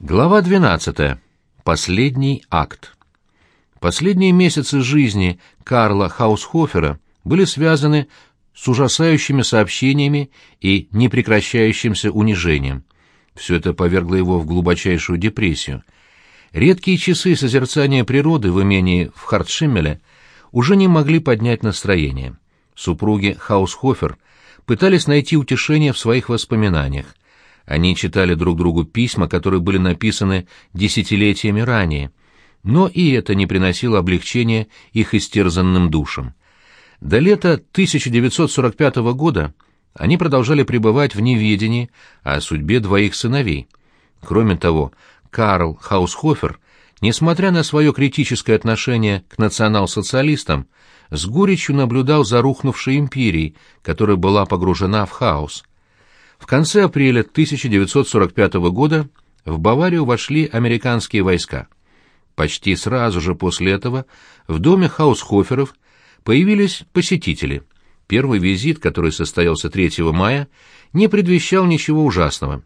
Глава 12. Последний акт. Последние месяцы жизни Карла Хаусхофера были связаны с ужасающими сообщениями и непрекращающимся унижением. Все это повергло его в глубочайшую депрессию. Редкие часы созерцания природы в имении в Хартшиммеле уже не могли поднять настроение. Супруги Хаусхофер пытались найти утешение в своих воспоминаниях. Они читали друг другу письма, которые были написаны десятилетиями ранее, но и это не приносило облегчения их истерзанным душам. До лета 1945 года они продолжали пребывать в неведении о судьбе двоих сыновей. Кроме того, Карл Хаусхофер, несмотря на свое критическое отношение к национал-социалистам, с горечью наблюдал за рухнувшей империей, которая была погружена в хаос. В конце апреля 1945 года в Баварию вошли американские войска. Почти сразу же после этого в доме Хаусхоферов появились посетители. Первый визит, который состоялся 3 мая, не предвещал ничего ужасного.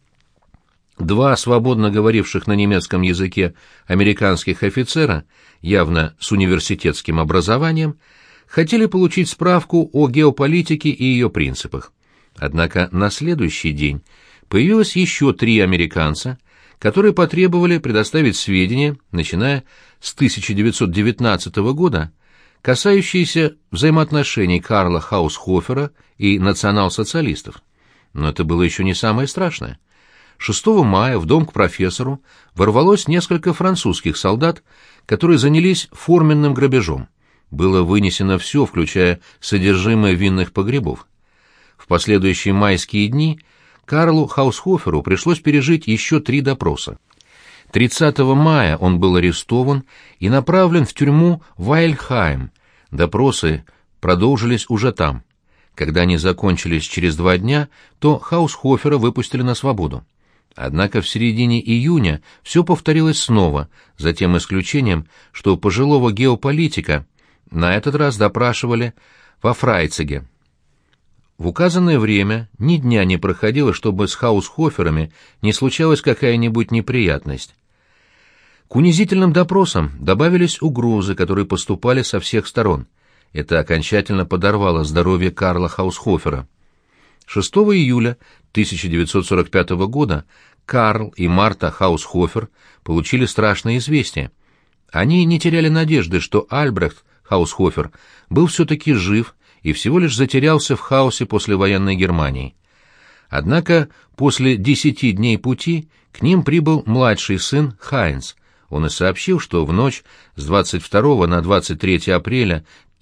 Два свободно говоривших на немецком языке американских офицера, явно с университетским образованием, хотели получить справку о геополитике и ее принципах. Однако на следующий день появилось еще 3 американца, которые потребовали предоставить сведения, начиная с 1919 года, касающиеся взаимоотношений Карла Хаусхофера и национал-социалистов. Но это было еще не самое страшное. 6 мая в дом к профессору ворвалось несколько французских солдат, которые занялись форменным грабежом. Было вынесено все, включая содержимое винных погребов. В последующие майские дни Карлу Хаусхоферу пришлось пережить еще 3 допроса. 30 мая он был арестован и направлен в тюрьму Вайльхайм. Допросы продолжились уже там. Когда они закончились через 2 дня, то Хаусхофера выпустили на свободу. Однако в середине июня все повторилось снова, за тем исключением, что пожилого геополитика на этот раз допрашивали во Фрайциге. В указанное время ни дня не проходило, чтобы с Хаусхоферами не случалась какая-нибудь неприятность. К унизительным допросам добавились угрозы, которые поступали со всех сторон. Это окончательно подорвало здоровье Карла Хаусхофера. 6 июля 1945 года Карл и Марта Хаусхофер получили страшное известие. Они не теряли надежды, что Альбрехт Хаусхофер был все-таки жив и всего лишь затерялся в хаосе послевоенной Германии. Однако после 10 дней пути к ним прибыл младший сын Хайнц. Он и сообщил, что в ночь с 22 на 23 апреля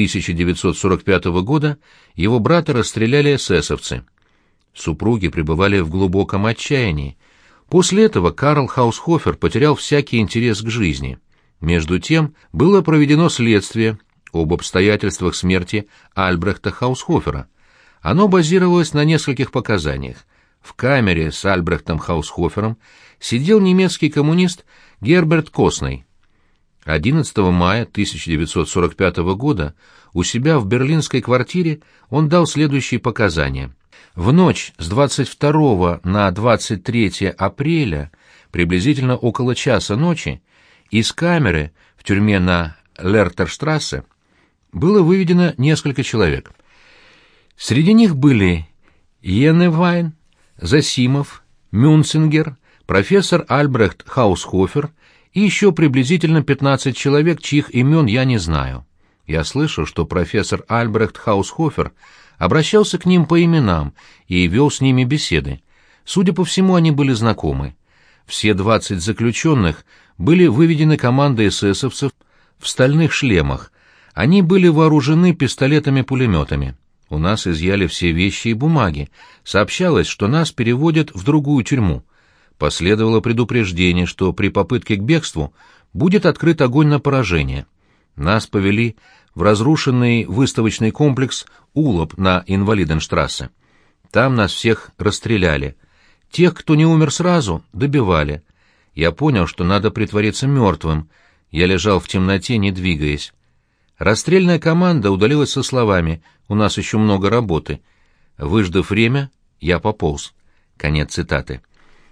1945 года его брата расстреляли эсэсовцы. Супруги пребывали в глубоком отчаянии. После этого Карл Хаусхофер потерял всякий интерес к жизни. Между тем было проведено следствие об обстоятельствах смерти Альбрехта Хаусхофера. Оно базировалось на нескольких показаниях. В камере с Альбрехтом Хаусхофером сидел немецкий коммунист Герберт Косней. 11 мая 1945 года у себя в берлинской квартире он дал следующие показания. В ночь с 22 на 23 апреля, приблизительно около часа ночи, из камеры в тюрьме на Лертерштрассе было выведено несколько человек. Среди них были Йенневайн, Засимов, Мюнцингер, профессор Альбрехт Хаусхофер и еще приблизительно 15 человек, чьих имен я не знаю. Я слышал, что профессор Альбрехт Хаусхофер обращался к ним по именам и вел с ними беседы. Судя по всему, они были знакомы. Все 20 заключенных были выведены командой эсэсовцев в стальных шлемах. Они были вооружены пистолетами-пулеметами. У нас изъяли все вещи и бумаги. Сообщалось, что нас переводят в другую тюрьму. Последовало предупреждение, что при попытке к бегству будет открыт огонь на поражение. Нас повели в разрушенный выставочный комплекс Улоп на Инвалиденштрассе. Там нас всех расстреляли. Тех, кто не умер сразу, добивали. Я понял, что надо притвориться мертвым. Я лежал в темноте, не двигаясь. Расстрельная команда удалилась со словами «У нас еще много работы». Выждав время, я пополз. Конец цитаты.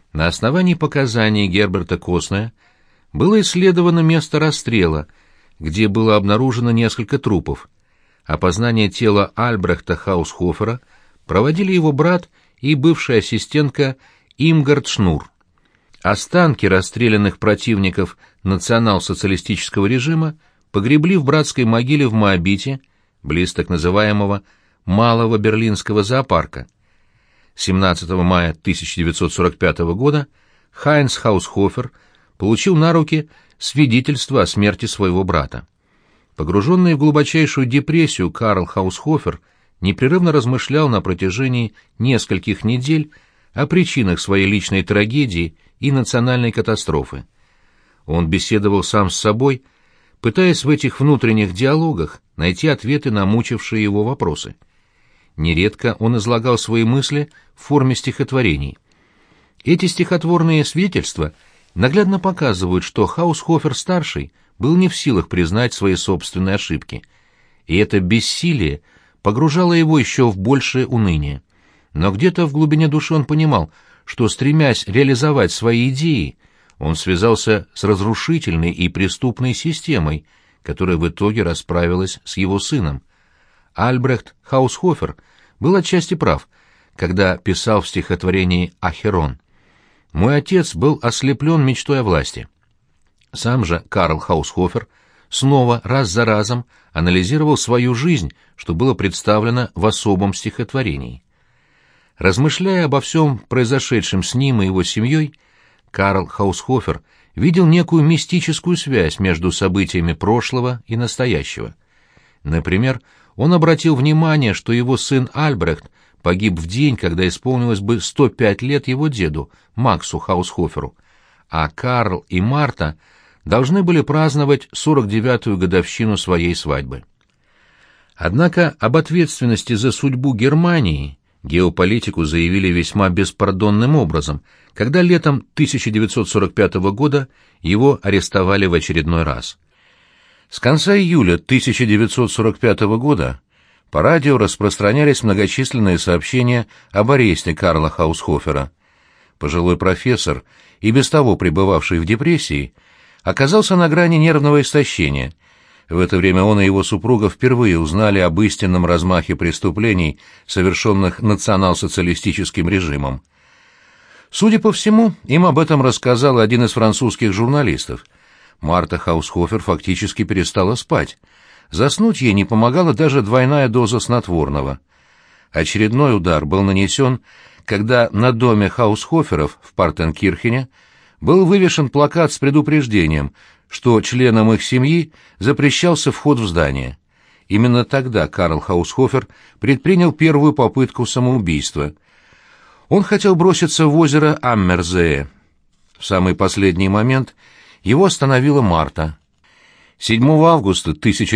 На основании показаний Герберта Костнера было исследовано место расстрела, где было обнаружено несколько трупов. Опознание тела Альбрехта Хаусхофера проводили его брат и бывшая ассистентка Имгард Шнур. Останки расстрелянных противников национал-социалистического режима погребли в братской могиле в Моабите, близ так называемого Малого Берлинского зоопарка. 17 мая 1945 года Хайнц Хаусхофер получил на руки свидетельство о смерти своего брата. Погруженный в глубочайшую депрессию Карл Хаусхофер непрерывно размышлял на протяжении нескольких недель о причинах своей личной трагедии и национальной катастрофы. Он беседовал сам с собой, пытаясь в этих внутренних диалогах найти ответы на мучившие его вопросы. Нередко он излагал свои мысли в форме стихотворений. Эти стихотворные свидетельства наглядно показывают, что Хаусхофер-старший был не в силах признать свои собственные ошибки, и это бессилие погружало его еще в большее уныние. Но где-то в глубине души он понимал, что, стремясь реализовать свои идеи, он связался с разрушительной и преступной системой, которая в итоге расправилась с его сыном. Альбрехт Хаусхофер был отчасти прав, когда писал в стихотворении «Ахерон». «Мой отец был ослеплен мечтой о власти». Сам же Карл Хаусхофер снова раз за разом анализировал свою жизнь, что было представлено в особом стихотворении. Размышляя обо всем произошедшем с ним и его семьей, Карл Хаусхофер видел некую мистическую связь между событиями прошлого и настоящего. Например, он обратил внимание, что его сын Альбрехт погиб в день, когда исполнилось бы 105 лет его деду, Максу Хаусхоферу, а Карл и Марта должны были праздновать 49-ю годовщину своей свадьбы. Однако об ответственности за судьбу Германии геополитику заявили весьма беспардонным образом, когда летом 1945 года его арестовали в очередной раз. С конца июля 1945 года по радио распространялись многочисленные сообщения об аресте Карла Хаусхофера. Пожилой профессор, и без того пребывавший в депрессии, оказался на грани нервного истощения. В это время он и его супруга впервые узнали об истинном размахе преступлений, совершенных национал-социалистическим режимом. Судя по всему, им об этом рассказал один из французских журналистов. Марта Хаусхофер фактически перестала спать. Заснуть ей не помогала даже двойная доза снотворного. Очередной удар был нанесен, когда на доме Хаусхоферов в Партенкирхене был вывешен плакат с предупреждением, что членам их семьи запрещался вход в здание. Именно тогда Карл Хаусхофер предпринял первую попытку самоубийства. Он хотел броситься в озеро Аммерзее. В самый последний момент его остановила Марта. 7 августа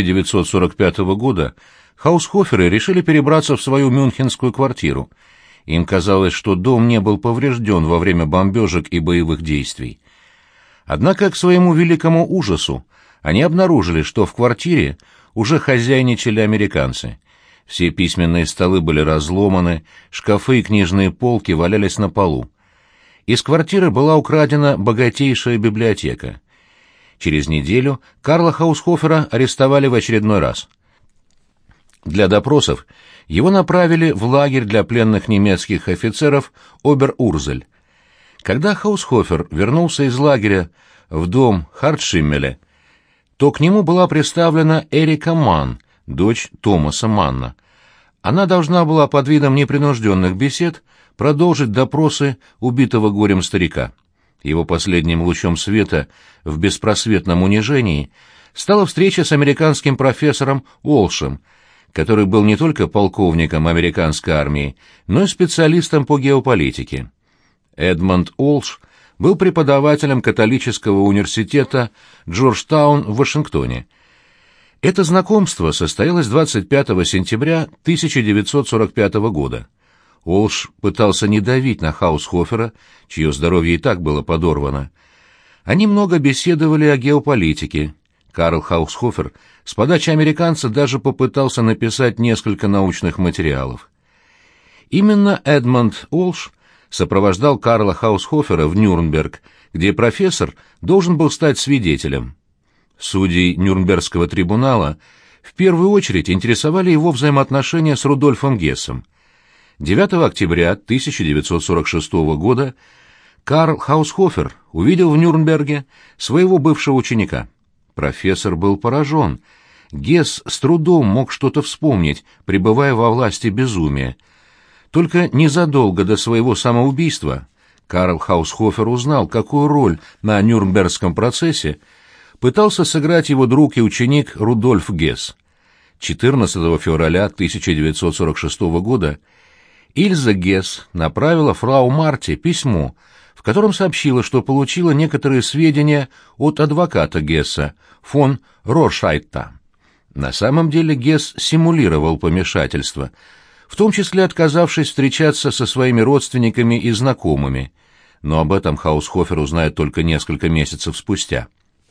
1945 года Хаусхоферы решили перебраться в свою мюнхенскую квартиру. Им казалось, что дом не был поврежден во время бомбежек и боевых действий. Однако, к своему великому ужасу, они обнаружили, что в квартире уже хозяйничали американцы. Все письменные столы были разломаны, шкафы и книжные полки валялись на полу. Из квартиры была украдена богатейшая библиотека. Через неделю Карла Хаусхофера арестовали в очередной раз. Для допросов его направили в лагерь для пленных немецких офицеров Обер-Урзель. Когда Хаусхофер вернулся из лагеря в дом Хартшиммеля, то к нему была представлена Эрика Манн, дочь Томаса Манна. Она должна была под видом непринужденных бесед продолжить допросы убитого горем старика. Его последним лучом света в беспросветном унижении стала встреча с американским профессором Уолшем, который был не только полковником американской армии, но и специалистом по геополитике. Эдмонд Уолш был преподавателем католического университета Джорджтаун в Вашингтоне. Это знакомство состоялось 25 сентября 1945 года. Уолш пытался не давить на Хаусхофера, чье здоровье и так было подорвано. Они много беседовали о геополитике. Карл Хаусхофер с подачи американца даже попытался написать несколько научных материалов. Именно Эдмонд Уолш сопровождал Карла Хаусхофера в Нюрнберг, где профессор должен был стать свидетелем. Судьи Нюрнбергского трибунала в первую очередь интересовали его взаимоотношения с Рудольфом Гессом. 9 октября 1946 года Карл Хаусхофер увидел в Нюрнберге своего бывшего ученика. Профессор был поражен. Гесс с трудом мог что-то вспомнить, пребывая во власти безумия. Только незадолго до своего самоубийства Карл Хаусхофер узнал, какую роль на Нюрнбергском процессе пытался сыграть его друг и ученик Рудольф Гесс. 14 февраля 1946 года Ильза Гесс направила фрау Марте письмо, в котором сообщила, что получила некоторые сведения от адвоката Гесса, фон Роршайта. На самом деле Гесс симулировал помешательство, в том числе отказавшись встречаться со своими родственниками и знакомыми, но об этом Хаусхофер узнает только несколько месяцев спустя.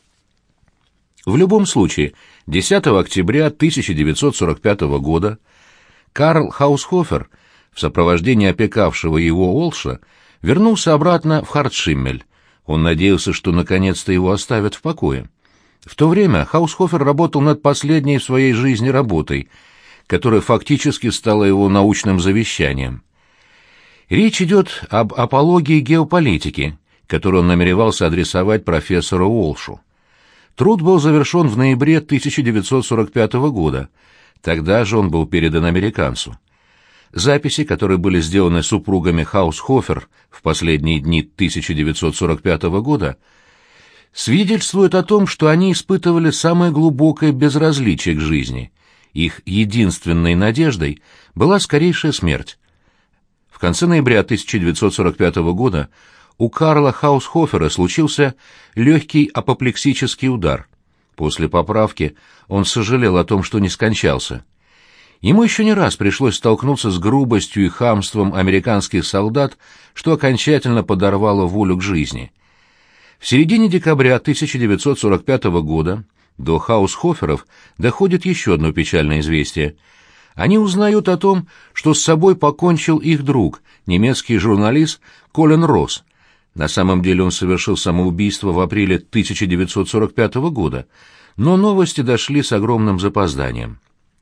В любом случае, 10 октября 1945 года Карл Хаусхофер в сопровождении опекавшего его Олша вернулся обратно в Хартшиммель. Он надеялся, что наконец-то его оставят в покое. В то время Хаусхофер работал над последней в своей жизни работой, которая фактически стала его научным завещанием. Речь идет об апологии геополитики, которую он намеревался адресовать профессору Уолшу. Труд был завершен в ноябре 1945 года, тогда же он был передан американцу. Записи, которые были сделаны супругами Хаусхофер в последние дни 1945 года, свидетельствуют о том, что они испытывали самое глубокое безразличие к жизни. Их единственной надеждой была скорейшая смерть. В конце ноября 1945 года у Карла Хаусхофера случился легкий апоплексический удар. После поправки он сожалел о том, что не скончался. Ему еще не раз пришлось столкнуться с грубостью и хамством американских солдат, что окончательно подорвало волю к жизни. В середине декабря 1945 года до Хаусхоферов доходит еще одно печальное известие. Они узнают о том, что с собой покончил их друг, немецкий журналист Колин Росс. На самом деле он совершил самоубийство в апреле 1945 года, но новости дошли с огромным запозданием.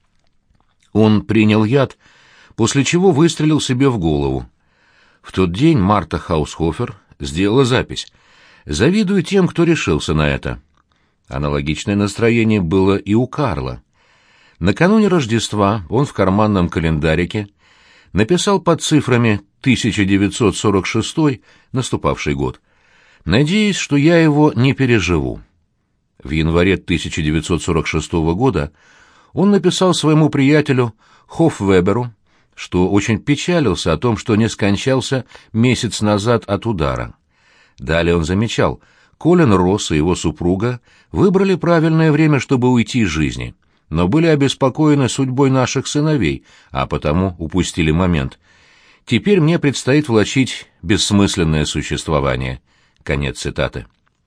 Он принял яд, после чего выстрелил себе в голову. В тот день Марта Хаусхофер сделала запись: «Завидую тем, кто решился на это». Аналогичное настроение было и у Карла. Накануне Рождества он в карманном календарике написал под цифрами 1946, наступавший год: «Надеюсь, что я его не переживу». В январе 1946 года он написал своему приятелю Хоффвеберу, что очень печалился о том, что не скончался месяц назад от удара. Далее он замечал: Колин Росс и его супруга выбрали правильное время, чтобы уйти из жизни, но были обеспокоены судьбой наших сыновей, а потому упустили момент. Теперь мне предстоит влачить бессмысленное существование». Конец цитаты.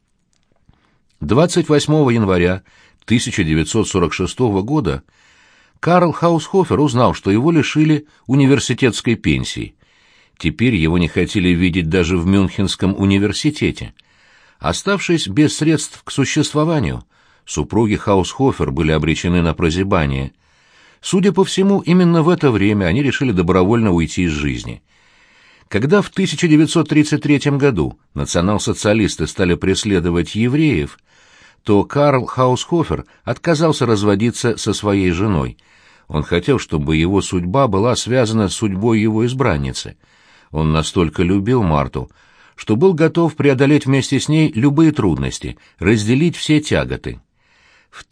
28 января 1946 года Карл Хаусхофер узнал, что его лишили университетской пенсии. Теперь его не хотели видеть даже в Мюнхенском университете. Оставшись без средств к существованию, супруги Хаусхофер были обречены на прозябание. Судя по всему, именно в это время они решили добровольно уйти из жизни. Когда в 1933 году национал-социалисты стали преследовать евреев, то Карл Хаусхофер отказался разводиться со своей женой. Он хотел, чтобы его судьба была связана с судьбой его избранницы. Он настолько любил Марту, что был готов преодолеть вместе с ней любые трудности, разделить все тяготы. В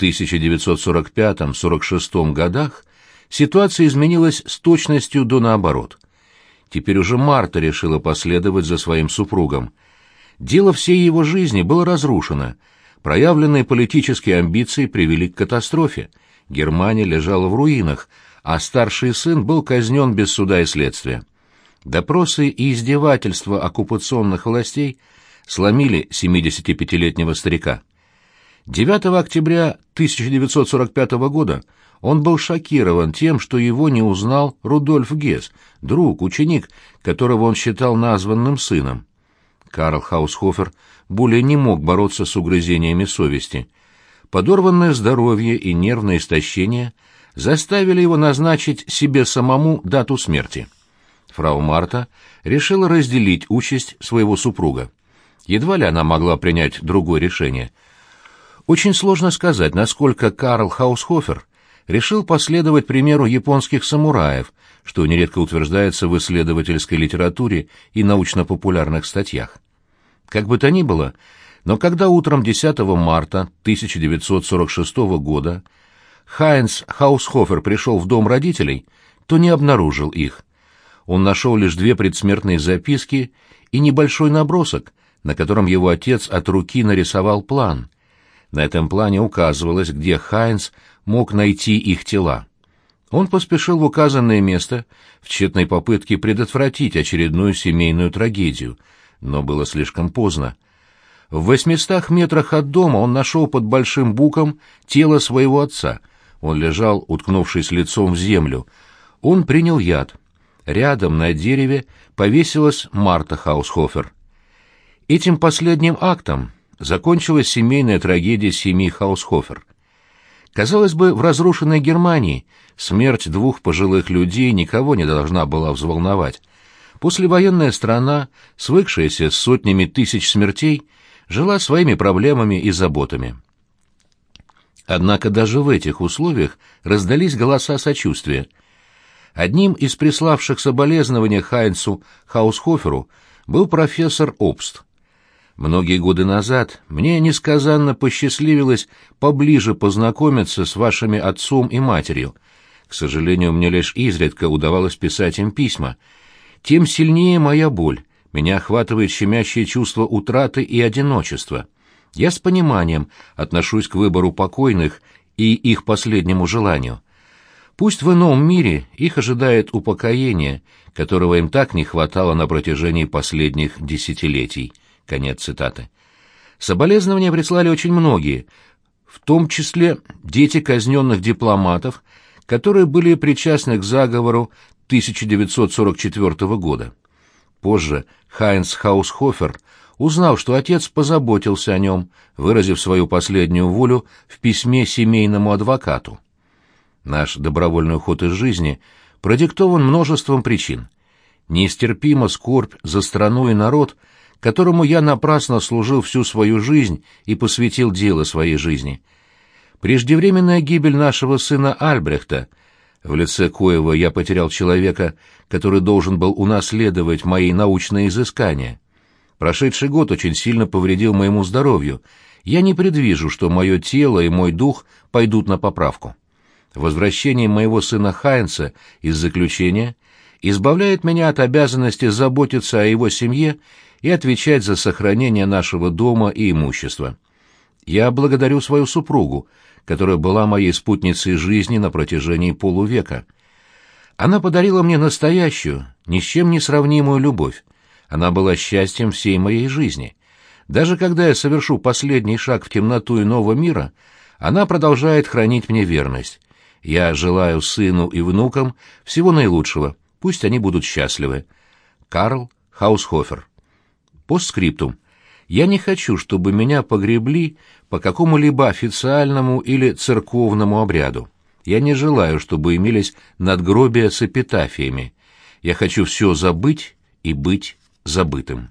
1945-46 годах ситуация изменилась с точностью до наоборот. Теперь уже Марта решила последовать за своим супругом. Дело всей его жизни было разрушено. Проявленные политические амбиции привели к катастрофе. Германия лежала в руинах, а старший сын был казнен без суда и следствия. Допросы и издевательства оккупационных властей сломили 75-летнего старика. 9 октября 1945 года он был шокирован тем, что его не узнал Рудольф Гесс, друг, ученик, которого он считал названным сыном. Карл Хаусхофер более не мог бороться с угрызениями совести. Подорванное здоровье и нервное истощение заставили его назначить себе самому дату смерти. Фрау Марта решила разделить участь своего супруга. Едва ли она могла принять другое решение. Очень сложно сказать, насколько Карл Хаусхофер решил последовать примеру японских самураев, что нередко утверждается в исследовательской литературе и научно-популярных статьях. Как бы то ни было, но когда утром 10 марта 1946 года Хайнц Хаусхофер пришел в дом родителей, то не обнаружил их. Он нашел лишь 2 предсмертные записки и небольшой набросок, на котором его отец от руки нарисовал план. На этом плане указывалось, где Хайнц мог найти их тела. Он поспешил в указанное место в тщетной попытке предотвратить очередную семейную трагедию, но было слишком поздно. В 800 метрах от дома он нашел под большим буком тело своего отца. Он лежал, уткнувшись лицом в землю. Он принял яд. Рядом на дереве повесилась Марта Хаусхофер. Этим последним актом закончилась семейная трагедия семьи Хаусхофер. Казалось бы, в разрушенной Германии смерть 2 пожилых людей никого не должна была взволновать. Послевоенная страна, свыкшаяся с сотнями тысяч смертей, жила своими проблемами и заботами. Однако даже в этих условиях раздались голоса сочувствия. Одним из приславших соболезнования Хайнцу Хаусхоферу был профессор Обст. Многие годы назад мне несказанно посчастливилось поближе познакомиться с вашими отцом и матерью. К сожалению, мне лишь изредка удавалось писать им письма. Тем сильнее моя боль, меня охватывает щемящее чувство утраты и одиночества. Я с пониманием отношусь к выбору покойных и их последнему желанию. Пусть в ином мире их ожидает упокоение, которого им так не хватало на протяжении последних десятилетий. Конец цитаты. Соболезнования прислали очень многие, в том числе дети казненных дипломатов, которые были причастны к заговору 1944 года. Позже Хайнц Хаусхофер узнал, что отец позаботился о нем, выразив свою последнюю волю в письме семейному адвокату. Наш добровольный уход из жизни продиктован множеством причин. Нестерпима скорбь за страну и народ, которому я напрасно служил всю свою жизнь и посвятил дело своей жизни. Преждевременная гибель нашего сына Альбрехта, в лице коего я потерял человека, который должен был унаследовать мои научные изыскания. Прошедший год очень сильно повредил моему здоровью. Я не предвижу, что мое тело и мой дух пойдут на поправку. Возвращение моего сына Хайнца из заключения избавляет меня от обязанности заботиться о его семье и отвечать за сохранение нашего дома и имущества. Я благодарю свою супругу, которая была моей спутницей жизни на протяжении полувека. Она подарила мне настоящую, ни с чем не сравнимую любовь. Она была счастьем всей моей жизни. Даже когда я совершу последний шаг в темноту иного мира, она продолжает хранить мне верность. Я желаю сыну и внукам всего наилучшего, пусть они будут счастливы. Карл Хаусхофер. Постскриптум. Я не хочу, чтобы меня погребли по какому-либо официальному или церковному обряду. Я не желаю, чтобы имелись надгробия с эпитафиями. Я хочу все забыть и быть забытым.